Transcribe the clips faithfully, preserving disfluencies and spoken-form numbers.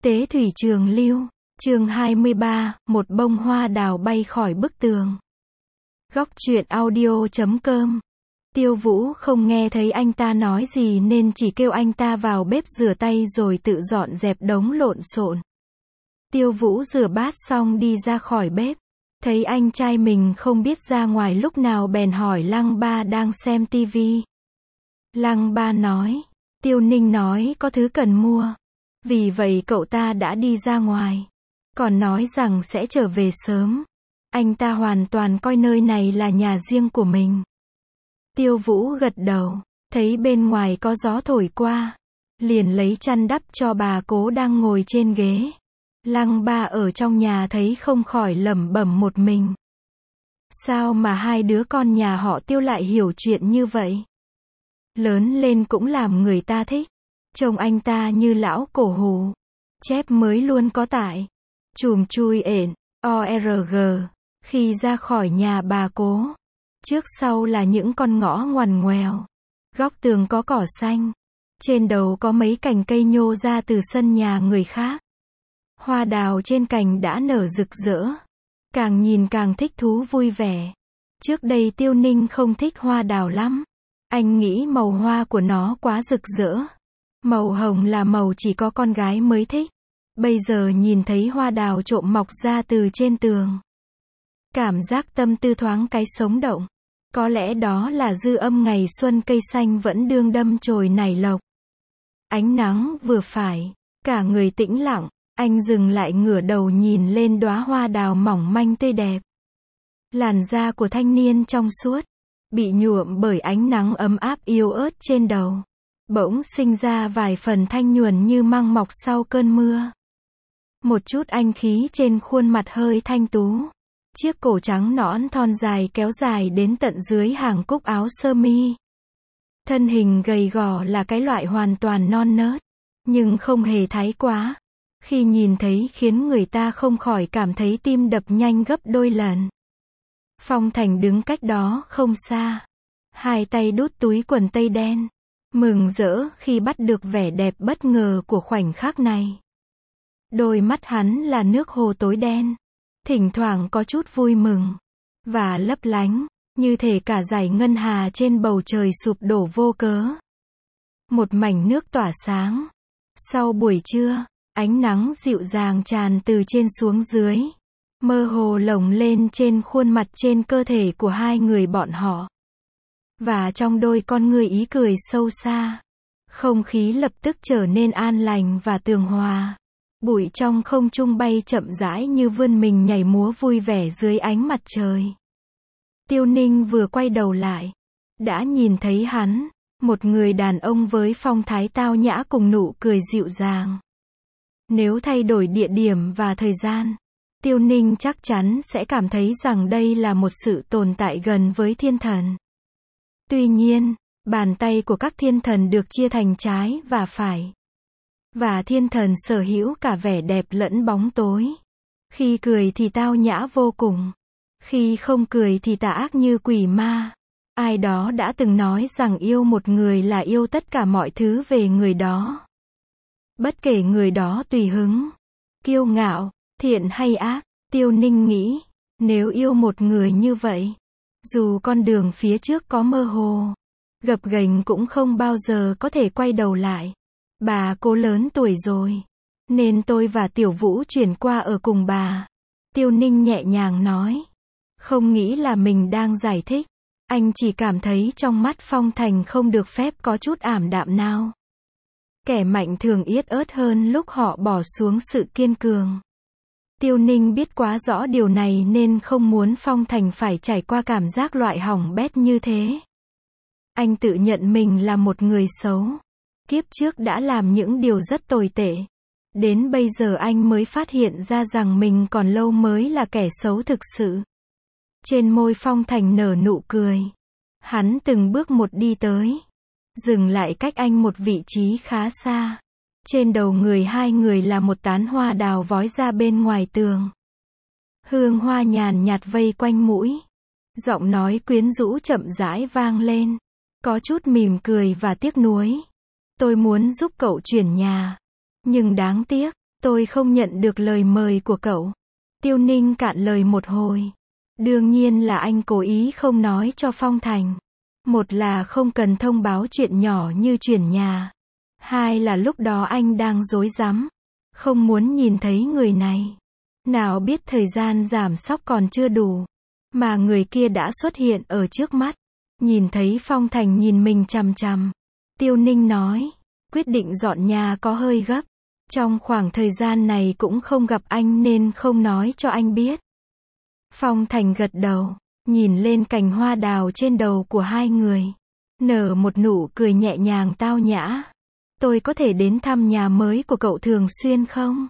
Tế thủy trường lưu, chương hai mươi ba, một bông hoa đào bay khỏi bức tường. Góc truyện audio chấm com. Tiêu Vũ không nghe thấy anh ta nói gì nên chỉ kêu anh ta vào bếp rửa tay rồi tự dọn dẹp đống lộn xộn. Tiêu Vũ rửa bát xong đi ra khỏi bếp, thấy anh trai mình không biết ra ngoài lúc nào bèn hỏi Lăng Ba đang xem tivi. Lăng Ba nói, Tiêu Ninh nói có thứ cần mua, vì vậy cậu ta đã đi ra ngoài, còn nói rằng sẽ trở về sớm. Anh ta hoàn toàn coi nơi này là nhà riêng của mình. Tiêu Vũ gật đầu, thấy bên ngoài có gió thổi qua, liền lấy chăn đắp cho bà Cố đang ngồi trên ghế. Lăng Ba ở trong nhà thấy không khỏi lẩm bẩm một mình. Sao mà hai đứa con nhà họ Tiêu lại hiểu chuyện như vậy? Lớn lên cũng làm người ta thích. Trông anh ta như lão cổ hủ. Chép mới luôn có tại. Chùm chui ển, o rờ giê. Khi ra khỏi nhà bà Cố, trước sau là những con ngõ ngoằn ngoèo. Góc tường có cỏ xanh. Trên đầu có mấy cành cây nhô ra từ sân nhà người khác. Hoa đào trên cành đã nở rực rỡ. Càng nhìn càng thích thú vui vẻ. Trước đây Tiêu Ninh không thích hoa đào lắm. Anh nghĩ màu hoa của nó quá rực rỡ. Màu hồng là màu chỉ có con gái mới thích. Bây giờ nhìn thấy hoa đào trộm mọc ra từ trên tường. Cảm giác tâm tư thoáng cái sống động. Có lẽ đó là dư âm ngày xuân cây xanh vẫn đương đâm chồi nảy lộc. Ánh nắng vừa phải, cả người tĩnh lặng, anh dừng lại ngửa đầu nhìn lên đóa hoa đào mỏng manh tươi đẹp. Làn da của thanh niên trong suốt, bị nhuộm bởi ánh nắng ấm áp yếu ớt trên đầu. Bỗng sinh ra vài phần thanh nhuần như măng mọc sau cơn mưa. Một chút anh khí trên khuôn mặt hơi thanh tú. Chiếc cổ trắng nõn thon dài kéo dài đến tận dưới hàng cúc áo sơ mi. Thân hình gầy gò là cái loại hoàn toàn non nớt, nhưng không hề thái quá. Khi nhìn thấy khiến người ta không khỏi cảm thấy tim đập nhanh gấp đôi lần. Phong Thành đứng cách đó không xa. Hai tay đút túi quần tây đen. Mừng rỡ khi bắt được vẻ đẹp bất ngờ của khoảnh khắc này. Đôi mắt hắn là nước hồ tối đen. Thỉnh thoảng có chút vui mừng. Và lấp lánh, như thể cả dải ngân hà trên bầu trời sụp đổ vô cớ. Một mảnh nước tỏa sáng. Sau buổi trưa, ánh nắng dịu dàng tràn từ trên xuống dưới. Mơ hồ lồng lên trên khuôn mặt trên cơ thể của hai người bọn họ. Và trong đôi con người ý cười sâu xa. Không khí lập tức trở nên an lành và tường hòa. Bụi trong không trung bay chậm rãi như vươn mình nhảy múa vui vẻ dưới ánh mặt trời. Tiêu Ninh vừa quay đầu lại, đã nhìn thấy hắn, một người đàn ông với phong thái tao nhã cùng nụ cười dịu dàng. Nếu thay đổi địa điểm và thời gian, Tiêu Ninh chắc chắn sẽ cảm thấy rằng đây là một sự tồn tại gần với thiên thần. Tuy nhiên, bàn tay của các thiên thần được chia thành trái và phải. Và thiên thần sở hữu cả vẻ đẹp lẫn bóng tối. Khi cười thì tao nhã vô cùng. Khi không cười thì tà ác như quỷ ma. Ai đó đã từng nói rằng yêu một người là yêu tất cả mọi thứ về người đó. Bất kể người đó tùy hứng, kiêu ngạo, thiện hay ác, Tiêu Ninh nghĩ, nếu yêu một người như vậy, dù con đường phía trước có mơ hồ, gập ghềnh cũng không bao giờ có thể quay đầu lại. Bà Cố lớn tuổi rồi, nên tôi và Tiểu Vũ chuyển qua ở cùng bà. Tiêu Ninh nhẹ nhàng nói. Không nghĩ là mình đang giải thích. Anh chỉ cảm thấy trong mắt Phong Thành không được phép có chút ảm đạm nào. Kẻ mạnh thường yết ớt hơn lúc họ bỏ xuống sự kiên cường. Tiêu Ninh biết quá rõ điều này nên không muốn Phong Thành phải trải qua cảm giác loại hỏng bét như thế. Anh tự nhận mình là một người xấu. Kiếp trước đã làm những điều rất tồi tệ. Đến bây giờ anh mới phát hiện ra rằng mình còn lâu mới là kẻ xấu thực sự. Trên môi Phong Thành nở nụ cười. Hắn từng bước một đi tới. Dừng lại cách anh một vị trí khá xa. Trên đầu người hai người là một tán hoa đào vói ra bên ngoài tường. Hương hoa nhàn nhạt vây quanh mũi. Giọng nói quyến rũ chậm rãi vang lên. Có chút mỉm cười và tiếc nuối. Tôi muốn giúp cậu chuyển nhà. Nhưng đáng tiếc, Tôi không nhận được lời mời của cậu. Tiêu Ninh cạn lời một hồi. Đương nhiên là anh cố ý không nói cho Phong Thành. Một là không cần thông báo chuyện nhỏ như chuyển nhà. Hai là lúc đó anh đang rối rắm, không muốn nhìn thấy người này. Nào biết thời gian giảm sóc còn chưa đủ, mà người kia đã xuất hiện ở trước mắt. Nhìn thấy Phong Thành nhìn mình chằm chằm, Tiêu Ninh nói, quyết định dọn nhà có hơi gấp. Trong khoảng thời gian này cũng không gặp anh nên không nói cho anh biết. Phong Thành gật đầu, nhìn lên cành hoa đào trên đầu của hai người, nở một nụ cười nhẹ nhàng tao nhã. Tôi có thể đến thăm nhà mới của cậu thường xuyên không?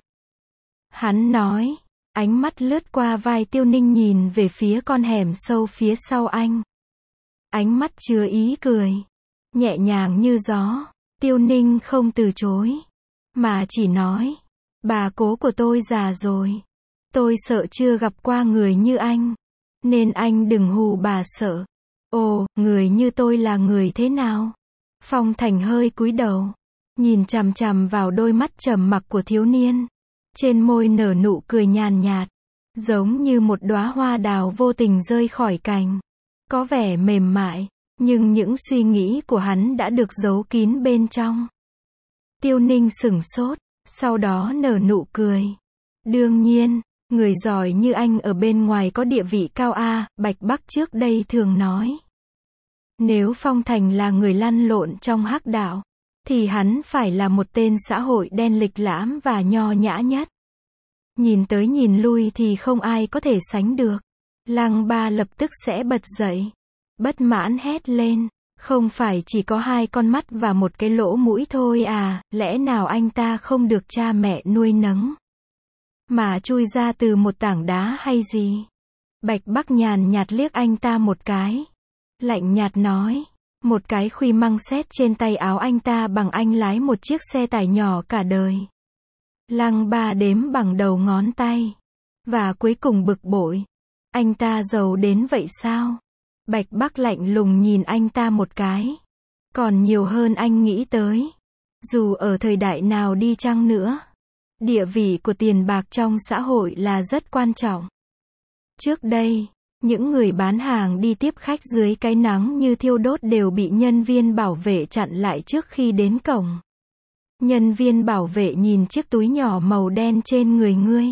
Hắn nói, ánh mắt lướt qua vai Tiêu Ninh nhìn về phía con hẻm sâu phía sau anh. Ánh mắt chứa ý cười, nhẹ nhàng như gió. Tiêu Ninh không từ chối, mà chỉ nói, bà cố của tôi già rồi. Tôi sợ chưa gặp qua người như anh, nên anh đừng hù bà sợ. Ồ, người như tôi là người thế nào? Phong Thành hơi cúi đầu, nhìn chằm chằm vào đôi mắt trầm mặc của thiếu niên. Trên môi nở nụ cười nhàn nhạt, giống như một đóa hoa đào vô tình rơi khỏi cành. Có vẻ mềm mại, nhưng những suy nghĩ của hắn đã được giấu kín bên trong. Tiêu Ninh sửng sốt, sau đó nở nụ cười. Đương nhiên, người giỏi như anh ở bên ngoài có địa vị cao a, Bạch Bắc trước đây thường nói. Nếu Phong Thành là người lăn lộn trong hắc đạo, thì hắn phải là một tên xã hội đen lịch lãm và nho nhã nhất. Nhìn tới nhìn lui thì không ai có thể sánh được. Lăng Ba lập tức sẽ bật dậy, bất mãn hét lên, không phải chỉ có hai con mắt và một cái lỗ mũi thôi à, lẽ nào anh ta không được cha mẹ nuôi nấng, mà chui ra từ một tảng đá hay gì? Bạch Bắc nhàn nhạt liếc anh ta một cái, lạnh nhạt nói, một cái khuy măng xét trên tay áo anh ta bằng anh lái một chiếc xe tải nhỏ cả đời. Lăng Ba đếm bằng đầu ngón tay, và cuối cùng bực bội, anh ta giàu đến vậy sao? Bạch Bắc lạnh lùng nhìn anh ta một cái, còn nhiều hơn anh nghĩ tới. Dù ở thời đại nào đi chăng nữa, địa vị của tiền bạc trong xã hội là rất quan trọng. Trước đây, những người bán hàng đi tiếp khách dưới cái nắng như thiêu đốt đều bị nhân viên bảo vệ chặn lại trước khi đến cổng. Nhân viên bảo vệ nhìn chiếc túi nhỏ màu đen trên người ngươi,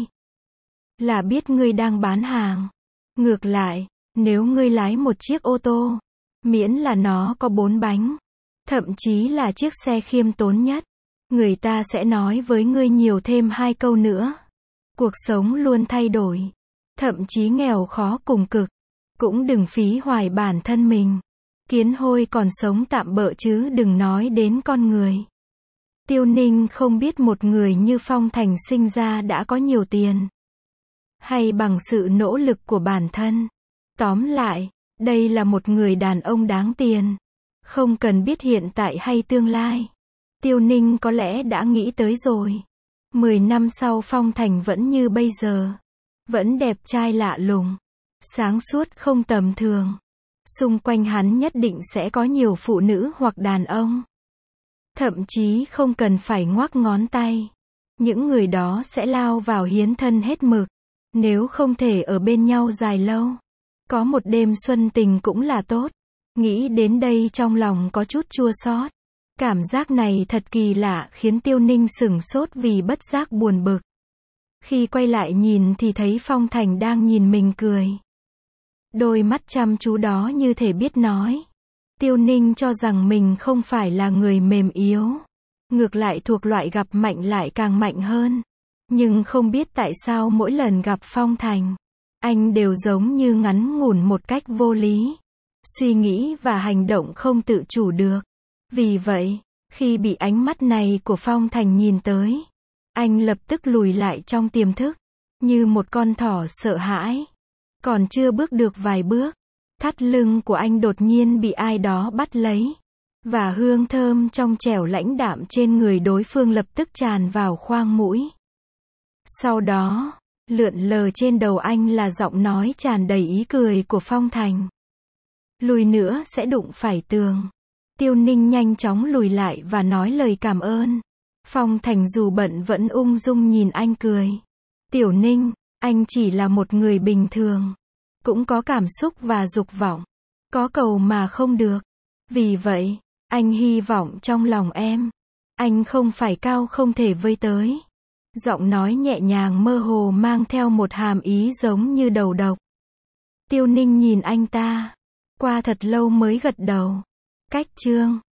là biết ngươi đang bán hàng. Ngược lại, nếu ngươi lái một chiếc ô tô, miễn là nó có bốn bánh, thậm chí là chiếc xe khiêm tốn nhất, người ta sẽ nói với ngươi nhiều thêm hai câu nữa. Cuộc sống luôn thay đổi, thậm chí nghèo khó cùng cực, cũng đừng phí hoài bản thân mình. Kiến hôi còn sống tạm bợ chứ đừng nói đến con người. Tiêu Ninh không biết một người như Phong Thành sinh ra đã có nhiều tiền, hay bằng sự nỗ lực của bản thân. Tóm lại, đây là một người đàn ông đáng tiền, không cần biết hiện tại hay tương lai. Tiêu Ninh có lẽ đã nghĩ tới rồi. Mười năm sau Phong Thành vẫn như bây giờ, vẫn đẹp trai lạ lùng, sáng suốt không tầm thường. Xung quanh hắn nhất định sẽ có nhiều phụ nữ hoặc đàn ông. Thậm chí không cần phải ngoắc ngón tay, những người đó sẽ lao vào hiến thân hết mực, nếu không thể ở bên nhau dài lâu. Có một đêm xuân tình cũng là tốt. Nghĩ đến đây trong lòng có chút chua xót. Cảm giác này thật kỳ lạ khiến Tiêu Ninh sửng sốt vì bất giác buồn bực. Khi quay lại nhìn thì thấy Phong Thành đang nhìn mình cười. Đôi mắt chăm chú đó như thể biết nói. Tiêu Ninh cho rằng mình không phải là người mềm yếu, ngược lại thuộc loại gặp mạnh lại càng mạnh hơn. Nhưng không biết tại sao mỗi lần gặp Phong Thành, anh đều giống như ngắn ngủn một cách vô lý. Suy nghĩ và hành động không tự chủ được. Vì vậy, khi bị ánh mắt này của Phong Thành nhìn tới, anh lập tức lùi lại trong tiềm thức, như một con thỏ sợ hãi. Còn chưa bước được vài bước, thắt lưng của anh đột nhiên bị ai đó bắt lấy, và hương thơm trong trẻo lãnh đạm trên người đối phương lập tức tràn vào khoang mũi. Sau đó, lượn lờ trên đầu anh là giọng nói tràn đầy ý cười của Phong Thành. Lùi nữa sẽ đụng phải tường. Tiêu Ninh nhanh chóng lùi lại và nói lời cảm ơn. Phong Thành dù bận vẫn ung dung nhìn anh cười. Tiểu Ninh, anh chỉ là một người bình thường. Cũng có cảm xúc và dục vọng. Có cầu mà không được. Vì vậy, anh hy vọng trong lòng em. Anh không phải cao không thể với tới. Giọng nói nhẹ nhàng mơ hồ mang theo một hàm ý giống như đầu độc. Tiêu Ninh nhìn anh ta. Qua thật lâu mới gật đầu. Cách chương